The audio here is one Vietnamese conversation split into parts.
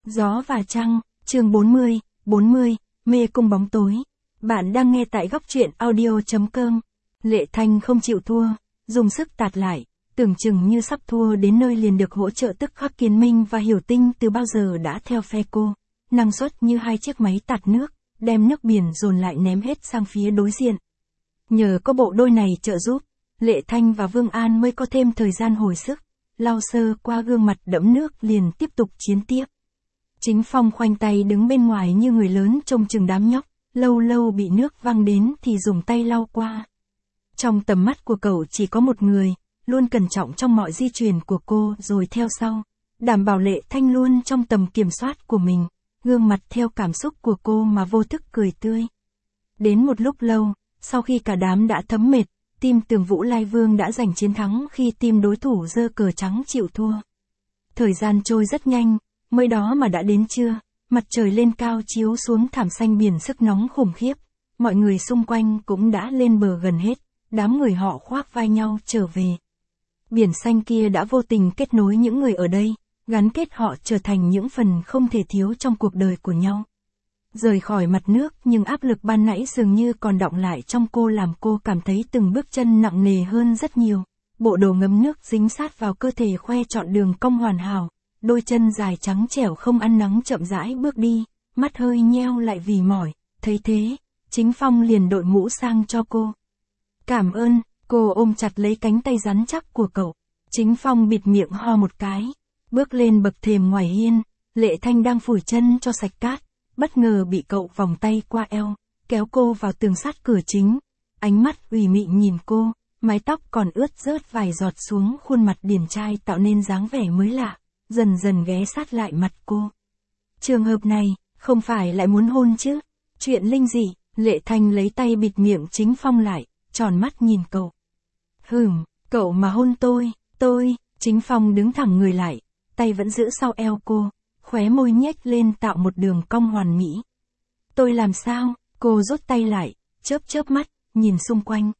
Gió và Trăng, chương 40, mê cung bóng tối. Bạn đang nghe tại góc truyện audio.com. Lệ Thanh không chịu thua, dùng sức tạt lại, tưởng chừng như sắp thua đến nơi liền được hỗ trợ tức khắc. Kiến Minh và Hiểu Tinh từ bao giờ đã theo phe cô, năng suất như hai chiếc máy tạt nước, đem nước biển dồn lại ném hết sang phía đối diện. Nhờ có bộ đôi này trợ giúp, Lệ Thanh và Vương An mới có thêm thời gian hồi sức, lau sơ qua gương mặt đẫm nước liền tiếp tục chiến tiếp. Chính Phong khoanh tay đứng bên ngoài như người lớn trông chừng đám nhóc, lâu lâu bị nước văng đến thì dùng tay lau qua. Trong tầm mắt của cậu chỉ có một người, luôn cẩn trọng trong mọi di chuyển của cô rồi theo sau, đảm bảo Lệ Thanh luôn trong tầm kiểm soát của mình, gương mặt theo cảm xúc của cô mà vô thức cười tươi. Đến một lúc lâu, sau khi cả đám đã thấm mệt, team Tường Vũ Lai Vương đã giành chiến thắng khi team đối thủ giơ cờ trắng chịu thua. Thời gian trôi rất nhanh, mới đó mà đã đến trưa, mặt trời lên cao chiếu xuống thảm xanh biển sức nóng khủng khiếp, mọi người xung quanh cũng đã lên bờ gần hết, đám người họ khoác vai nhau trở về. Biển xanh kia đã vô tình kết nối những người ở đây, gắn kết họ trở thành những phần không thể thiếu trong cuộc đời của nhau. Rời khỏi mặt nước nhưng áp lực ban nãy dường như còn đọng lại trong cô làm cô cảm thấy từng bước chân nặng nề hơn rất nhiều. Bộ đồ ngấm nước dính sát vào cơ thể khoe trọn đường cong hoàn hảo, đôi chân dài trắng trẻo không ăn nắng chậm rãi bước đi, mắt hơi nheo lại vì mỏi. Thấy thế, Chính Phong liền đội mũ sang cho cô. Cảm ơn, cô ôm chặt lấy cánh tay rắn chắc của cậu. Chính Phong bịt miệng ho một cái, bước lên bậc thềm ngoài hiên. Lệ Thanh đang phủi chân cho sạch cát, bất ngờ bị cậu vòng tay qua eo, kéo cô vào tường sát cửa chính. Ánh mắt ủy mị nhìn cô, mái tóc còn ướt rớt vài giọt xuống khuôn mặt điển trai tạo nên dáng vẻ mới lạ, dần dần ghé sát lại mặt cô. Trường hợp này, không phải lại muốn hôn chứ? Chuyện linh dị. Lệ Thanh lấy tay bịt miệng Chính Phong lại, tròn mắt nhìn cậu. Cậu mà hôn tôi. Chính Phong đứng thẳng người lại, tay vẫn giữ sau eo cô, khóe môi nhếch lên tạo một đường cong hoàn mỹ. Tôi làm sao? Cô rút tay lại, chớp mắt, nhìn xung quanh.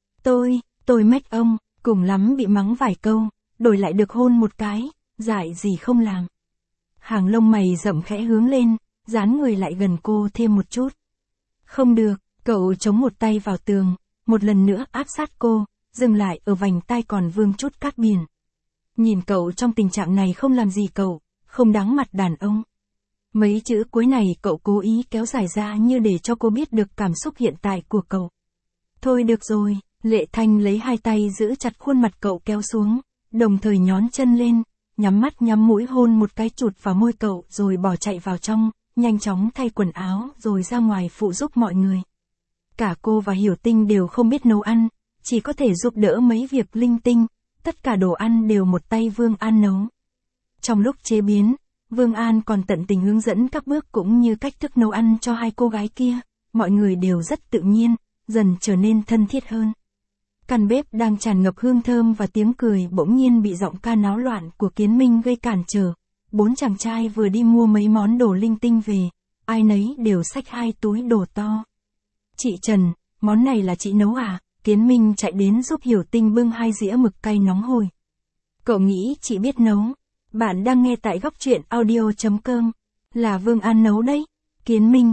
Tôi mách ông, cùng lắm bị mắng vài câu, đổi lại được hôn một cái, dại gì không làm. Hàng lông mày rậm khẽ hướng lên, dán người lại gần cô thêm một chút. Không được, cậu chống một tay vào tường, một lần nữa áp sát cô, dừng lại ở vành tai còn vương chút cát biển. Nhìn cậu trong tình trạng này không làm gì cậu, không đáng mặt đàn ông. Mấy chữ cuối này cậu cố ý kéo dài ra như để cho cô biết được cảm xúc hiện tại của cậu. Thôi được rồi, Lệ Thanh lấy hai tay giữ chặt khuôn mặt cậu kéo xuống, đồng thời nhón chân lên, nhắm mắt nhắm mũi hôn một cái chụt vào môi cậu rồi bỏ chạy vào trong, nhanh chóng thay quần áo rồi ra ngoài phụ giúp mọi người. Cả cô và Hiểu Tinh đều không biết nấu ăn, chỉ có thể giúp đỡ mấy việc linh tinh, tất cả đồ ăn đều một tay Vương An nấu. Trong lúc chế biến, Vương An còn tận tình hướng dẫn các bước cũng như cách thức nấu ăn cho hai cô gái kia, mọi người đều rất tự nhiên, dần trở nên thân thiết hơn. Căn bếp đang tràn ngập hương thơm và tiếng cười bỗng nhiên bị giọng ca náo loạn của Kiến Minh gây cản trở. 4 chàng trai vừa đi mua mấy món đồ linh tinh về, ai nấy đều xách 2 túi đồ to. Chị Trần, món này là chị nấu à? Kiến Minh chạy đến giúp Hiểu Tinh bưng 2 dĩa mực cay nóng hổi. Cậu nghĩ chị biết nấu? Bạn đang nghe tại góc truyện audio.com. Là Vương An nấu đấy. Kiến Minh,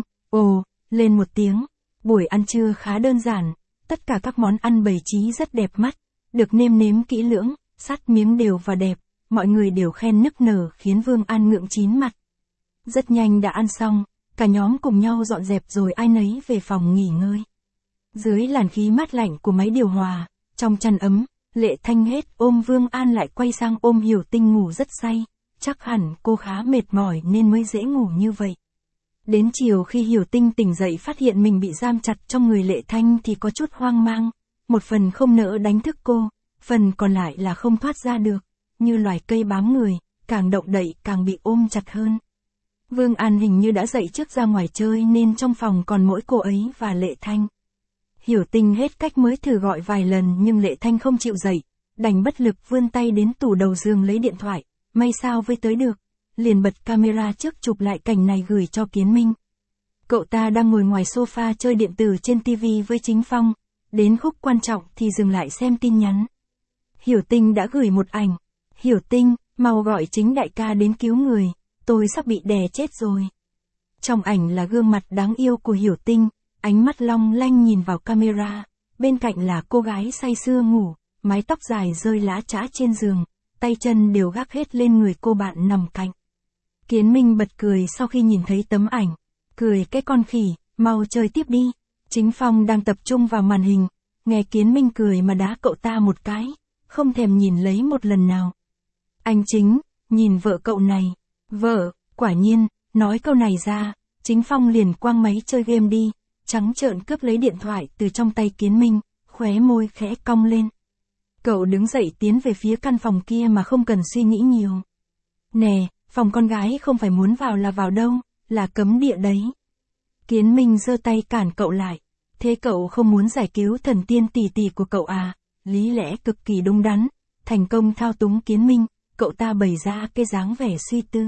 lên một tiếng. Buổi ăn trưa khá đơn giản, tất cả các món ăn bày trí rất đẹp mắt, được nêm nếm kỹ lưỡng, sát miếng đều và đẹp, mọi người đều khen nức nở khiến Vương An ngượng chín mặt. Rất nhanh đã ăn xong, cả nhóm cùng nhau dọn dẹp rồi ai nấy về phòng nghỉ ngơi. Dưới làn khí mát lạnh của máy điều hòa, trong chăn ấm, Lệ Thanh hết ôm Vương An lại quay sang ôm Hiểu Tinh ngủ rất say, chắc hẳn cô khá mệt mỏi nên mới dễ ngủ như vậy. Đến chiều khi Hiểu Tinh tỉnh dậy phát hiện mình bị giam chặt trong người Lệ Thanh thì có chút hoang mang, một phần không nỡ đánh thức cô, phần còn lại là không thoát ra được, như loài cây bám người, càng động đậy càng bị ôm chặt hơn. Vương An hình như đã dậy trước ra ngoài chơi nên trong phòng còn mỗi cô ấy và Lệ Thanh. Hiểu Tinh hết cách mới thử gọi vài lần nhưng Lệ Thanh không chịu dậy, đành bất lực vươn tay đến tủ đầu giường lấy điện thoại, may sao với tới được, liền bật camera trước chụp lại cảnh này gửi cho Kiến Minh. Cậu ta đang ngồi ngoài sofa chơi điện tử trên TV với Chính Phong, đến khúc quan trọng thì dừng lại xem tin nhắn. Hiểu Tinh đã gửi một ảnh. Hiểu Tinh, mau gọi Chính đại ca đến cứu người, tôi sắp bị đè chết rồi. Trong ảnh là gương mặt đáng yêu của Hiểu Tinh, ánh mắt long lanh nhìn vào camera, bên cạnh là cô gái say sưa ngủ, mái tóc dài rơi lã chã trên giường, tay chân đều gác hết lên người cô bạn nằm cạnh. Kiến Minh bật cười sau khi nhìn thấy tấm ảnh, cười cái con khỉ, mau chơi tiếp đi. Chính Phong đang tập trung vào màn hình, nghe Kiến Minh cười mà đá cậu ta một cái, không thèm nhìn lấy một lần nào. Anh Chính, nhìn vợ cậu này. Vợ, quả nhiên, nói câu này ra, Chính Phong liền quăng máy chơi game đi, trắng trợn cướp lấy điện thoại từ trong tay Kiến Minh, khóe môi khẽ cong lên. Cậu đứng dậy tiến về phía căn phòng kia mà không cần suy nghĩ nhiều. Nè, phòng con gái không phải muốn vào là vào đâu, là cấm địa đấy. Kiến Minh giơ tay cản cậu lại. Thế cậu không muốn giải cứu thần tiên tỷ tỷ của cậu à? Lý lẽ cực kỳ đúng đắn. Thành công thao túng Kiến Minh, cậu ta bày ra cái dáng vẻ suy tư.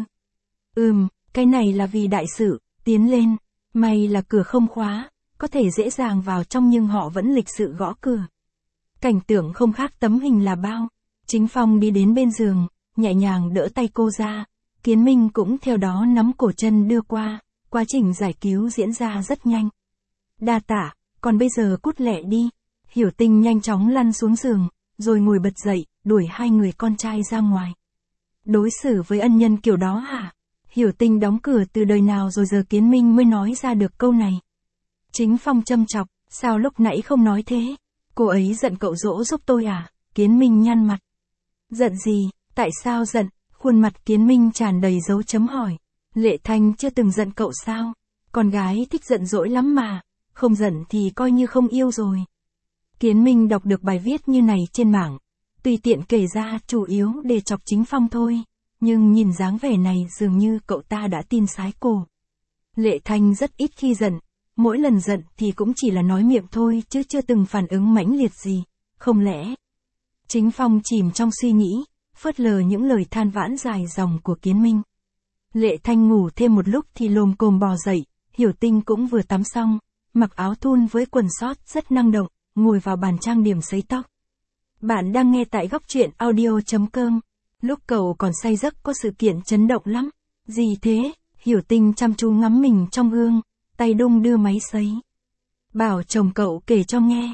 Cái này là vì đại sự, tiến lên. May là cửa không khóa, có thể dễ dàng vào trong nhưng họ vẫn lịch sự gõ cửa. Cảnh tượng không khác tấm hình là bao. Chính Phong đi đến bên giường, nhẹ nhàng đỡ tay cô ra. Kiến Minh cũng theo đó nắm cổ chân đưa qua. Quá trình giải cứu diễn ra rất nhanh. Đa tạ, còn bây giờ cút lẹ đi. Hiểu Tinh nhanh chóng lăn xuống giường, rồi ngồi bật dậy, đuổi hai người con trai ra ngoài. Đối xử với ân nhân kiểu đó hả? Hiểu Tinh đóng cửa từ đời nào rồi giờ Kiến Minh mới nói ra được câu này. Chính Phong châm chọc, sao lúc nãy không nói thế? Cô ấy giận cậu dỗ giúp tôi à? Kiến Minh nhăn mặt. Giận gì? Tại sao giận? Khuôn mặt Kiến Minh tràn đầy dấu chấm hỏi. Lệ Thanh chưa từng giận cậu sao? Con gái thích giận dỗi lắm mà, không giận thì coi như không yêu rồi. Kiến Minh đọc được bài viết như này trên mạng, tùy tiện kể ra chủ yếu để chọc Chính Phong thôi, nhưng nhìn dáng vẻ này dường như cậu ta đã tin sái cổ. Lệ Thanh rất ít khi giận, mỗi lần giận thì cũng chỉ là nói miệng thôi chứ chưa từng phản ứng mãnh liệt gì, không lẽ? Chính Phong chìm trong suy nghĩ, phớt lờ những lời than vãn dài dòng của Kiến Minh. Lệ Thanh ngủ thêm một lúc thì lồm cồm bò dậy, Hiểu Tinh cũng vừa tắm xong, mặc áo thun với quần sót rất năng động, ngồi vào bàn trang điểm sấy tóc. Bạn đang nghe tại góc truyện audio.com. Lúc cậu còn say giấc có sự kiện chấn động lắm. Gì thế? Hiểu Tinh chăm chú ngắm mình trong gương, tay đung đưa máy sấy. Bảo chồng cậu kể cho nghe.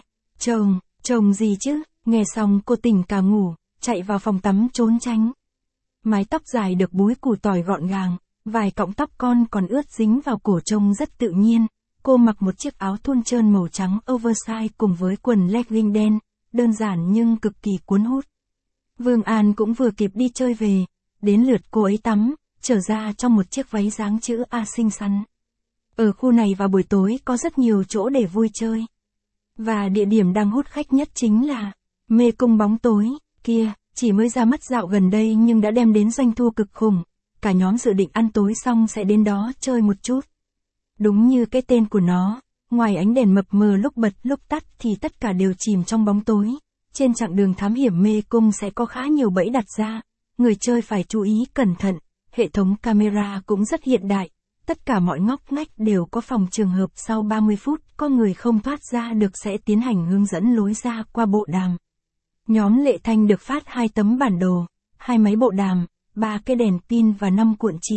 Chồng gì chứ? Nghe xong cô tỉnh cả ngủ, chạy vào phòng tắm trốn tránh. Mái tóc dài được búi củ tỏi gọn gàng, vài cọng tóc con còn ướt dính vào cổ trông rất tự nhiên. Cô mặc một chiếc áo thun trơn màu trắng oversize cùng với quần legging đen, đơn giản nhưng cực kỳ cuốn hút. Vương An cũng vừa kịp đi chơi về, đến lượt cô ấy tắm, trở ra trong một chiếc váy dáng chữ A xinh xắn. Ở khu này vào buổi tối có rất nhiều chỗ để vui chơi. Và địa điểm đang hút khách nhất chính là mê cung bóng tối, kia, chỉ mới ra mắt dạo gần đây nhưng đã đem đến doanh thu cực khủng. Cả nhóm dự định ăn tối xong sẽ đến đó chơi một chút. Đúng như cái tên của nó, ngoài ánh đèn mập mờ lúc bật lúc tắt thì tất cả đều chìm trong bóng tối. Trên chặng đường thám hiểm mê cung sẽ có khá nhiều bẫy đặt ra, người chơi phải chú ý cẩn thận, hệ thống camera cũng rất hiện đại. Tất cả mọi ngóc ngách đều có phòng trường hợp sau 30 phút có người không thoát ra được sẽ tiến hành hướng dẫn lối ra qua bộ đàm. Nhóm Lệ Thanh được phát 2 tấm bản đồ, 2 máy bộ đàm, 3 cái đèn pin và 5 cuộn chỉ.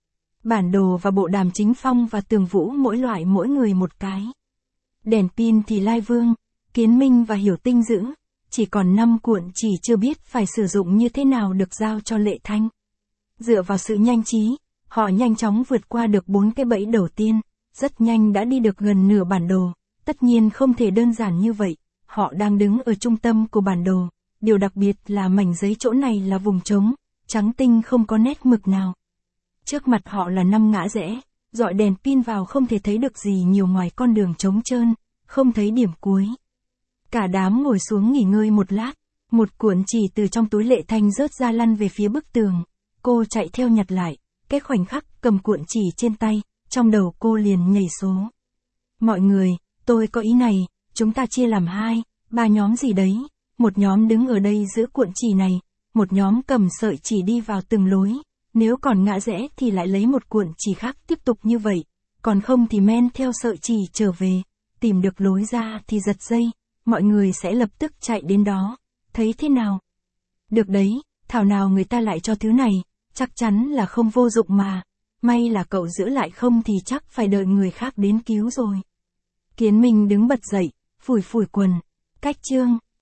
Bản đồ và bộ đàm Chính Phong và Tường Vũ mỗi loại mỗi người một cái. Đèn pin thì Lai Vương, Kiến Minh và Hiểu Tinh giữ, chỉ còn 5 cuộn chỉ chưa biết phải sử dụng như thế nào được giao cho Lệ Thanh. Dựa vào sự nhanh trí, họ nhanh chóng vượt qua được 4 cái bẫy đầu tiên, rất nhanh đã đi được gần nửa bản đồ. Tất nhiên không thể đơn giản như vậy, họ đang đứng ở trung tâm của bản đồ, điều đặc biệt là mảnh giấy chỗ này là vùng trống, trắng tinh không có nét mực nào. Trước mặt họ là 5 ngã rẽ, dọi đèn pin vào không thể thấy được gì nhiều ngoài con đường trống trơn, không thấy điểm cuối. Cả đám ngồi xuống nghỉ ngơi một lát, một cuộn chỉ từ trong túi Lệ Thanh rớt ra lăn về phía bức tường. Cô chạy theo nhặt lại, cái khoảnh khắc cầm cuộn chỉ trên tay, trong đầu cô liền nhảy số. Mọi người, tôi có ý này, chúng ta chia làm 2, 3 nhóm gì đấy, một nhóm đứng ở đây giữ cuộn chỉ này, một nhóm cầm sợi chỉ đi vào từng lối. Nếu còn ngã rẽ thì lại lấy một cuộn chỉ khác tiếp tục như vậy, còn không thì men theo sợi chỉ trở về, tìm được lối ra thì giật dây, mọi người sẽ lập tức chạy đến đó, thấy thế nào? Được đấy, thảo nào người ta lại cho thứ này, Chắc chắn là không vô dụng mà. May là cậu giữ lại không thì chắc phải đợi người khác đến cứu rồi. Kiến Minh đứng bật dậy, phủi phủi quần. Cách chương.